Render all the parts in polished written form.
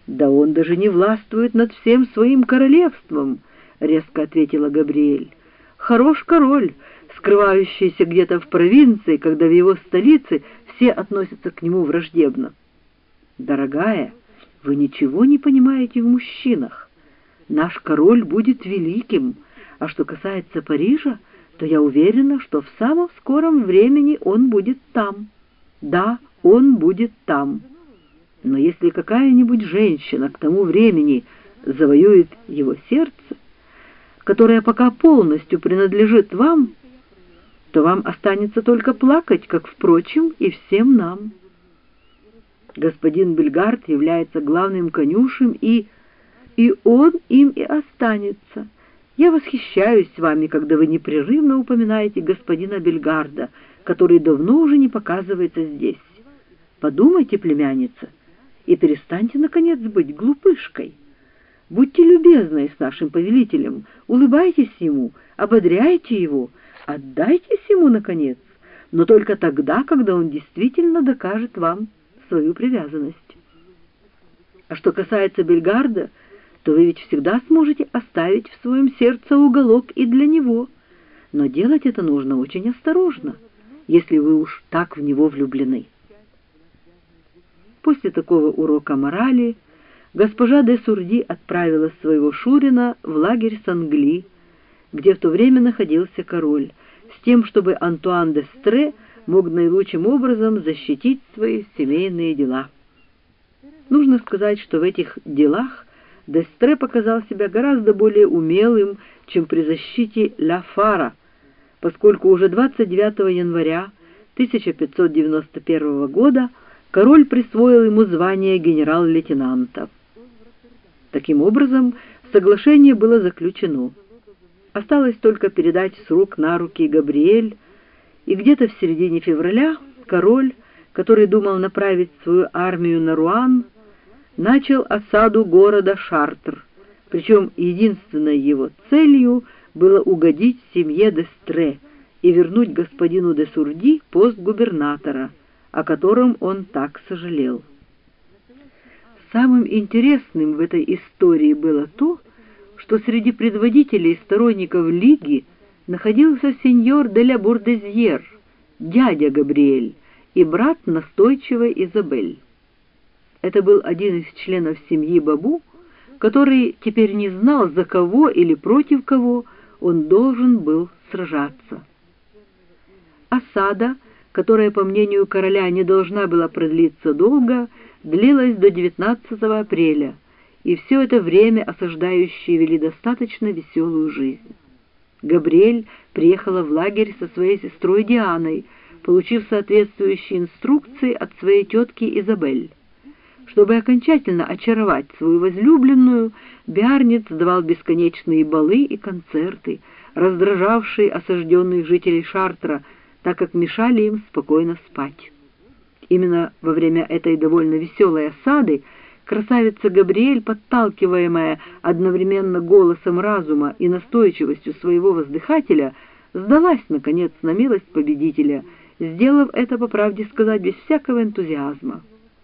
«Да он даже не властвует над всем своим королевством», — резко ответила Габриэль. «Хорош король, скрывающийся где-то в провинции, когда в его столице все относятся к нему враждебно». «Дорогая, вы ничего не понимаете в мужчинах. Наш король будет великим, а что касается Парижа, то я уверена, что в самом скором времени он будет там. Да, он будет там. Но если какая-нибудь женщина к тому времени завоюет его сердце, которое пока полностью принадлежит вам, то вам останется только плакать, как, впрочем, и всем нам. Господин Бельгард является главным конюшем, и он им и останется. Я восхищаюсь вами, когда вы непрерывно упоминаете господина Бельгарда, который давно уже не показывается здесь. Подумайте, племянница, и перестаньте, наконец, быть глупышкой. Будьте любезны с нашим повелителем, улыбайтесь ему, ободряйте его, отдайтесь ему, наконец, но только тогда, когда он действительно докажет вам свою привязанность. А что касается Бельгарда, то вы ведь всегда сможете оставить в своем сердце уголок и для него, но делать это нужно очень осторожно, если вы уж так в него влюблены. После такого урока морали госпожа де Сурди отправила своего шурина в лагерь Сангли, где в то время находился король, с тем, чтобы Антуан д'Эстре мог наилучшим образом защитить свои семейные дела. Нужно сказать, что в этих делах д'Эстре показал себя гораздо более умелым, чем при защите Ля Фара, поскольку уже 29 января 1591 года король присвоил ему звание генерал-лейтенанта. Таким образом, соглашение было заключено. Осталось только передать с рук на руки Габриэль, и где-то в середине февраля король, который думал направить свою армию на Руан, начал осаду города Шартр, причем единственной его целью было угодить семье д'Эстре и вернуть господину де Сурди пост губернатора, о котором он так сожалел. Самым интересным в этой истории было то, что среди предводителей и сторонников Лиги находился сеньор де ля Бурдезьер, дядя Габриэль и брат настойчивой Изабель. Это был один из членов семьи Бабу, который теперь не знал, за кого или против кого он должен был сражаться. Осада, которая, по мнению короля, не должна была продлиться долго, длилась до 19 апреля, и все это время осаждающие вели достаточно веселую жизнь. Габриэль приехала в лагерь со своей сестрой Дианой, получив соответствующие инструкции от своей тетки Изабель. Чтобы окончательно очаровать свою возлюбленную, Биарниц давал бесконечные балы и концерты, раздражавшие осажденных жителей Шартра, так как мешали им спокойно спать. Именно во время этой довольно веселой осады красавица Габриэль, подталкиваемая одновременно голосом разума и настойчивостью своего воздыхателя, сдалась, наконец, на милость победителя, сделав это, по правде сказать, без всякого энтузиазма.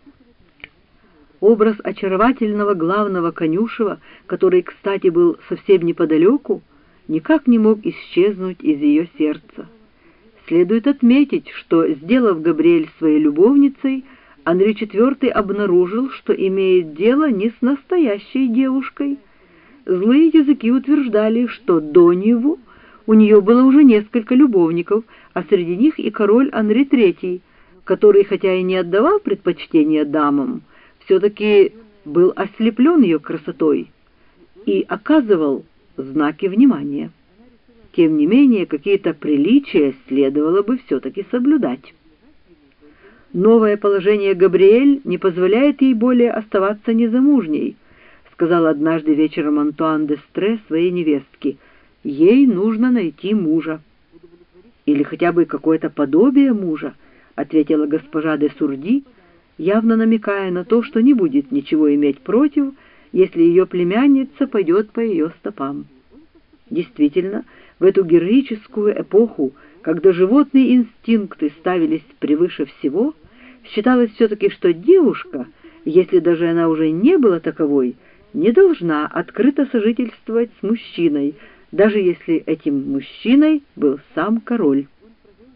Образ очаровательного главного конюшева, который, кстати, был совсем неподалеку, никак не мог исчезнуть из ее сердца. Следует отметить, что, сделав Габриэль своей любовницей, Анри IV обнаружил, что имеет дело не с настоящей девушкой. Злые языки утверждали, что до него у нее было уже несколько любовников, а среди них и король Анри III, который, хотя и не отдавал предпочтение дамам, все-таки был ослеплен ее красотой и оказывал знаки внимания. Тем не менее, какие-то приличия следовало бы все-таки соблюдать. «Новое положение Габриэль не позволяет ей более оставаться незамужней», сказал однажды вечером Антуан д'Эстре своей невестке. «Ей нужно найти мужа». «Или хотя бы какое-то подобие мужа», ответила госпожа де Сурди, явно намекая на то, что не будет ничего иметь против, если ее племянница пойдет по ее стопам. Действительно, в эту героическую эпоху, когда животные инстинкты ставились превыше всего, считалось все-таки, что девушка если даже она уже не была таковой, не должна открыто сожительствовать с мужчиной, даже если этим мужчиной был сам король.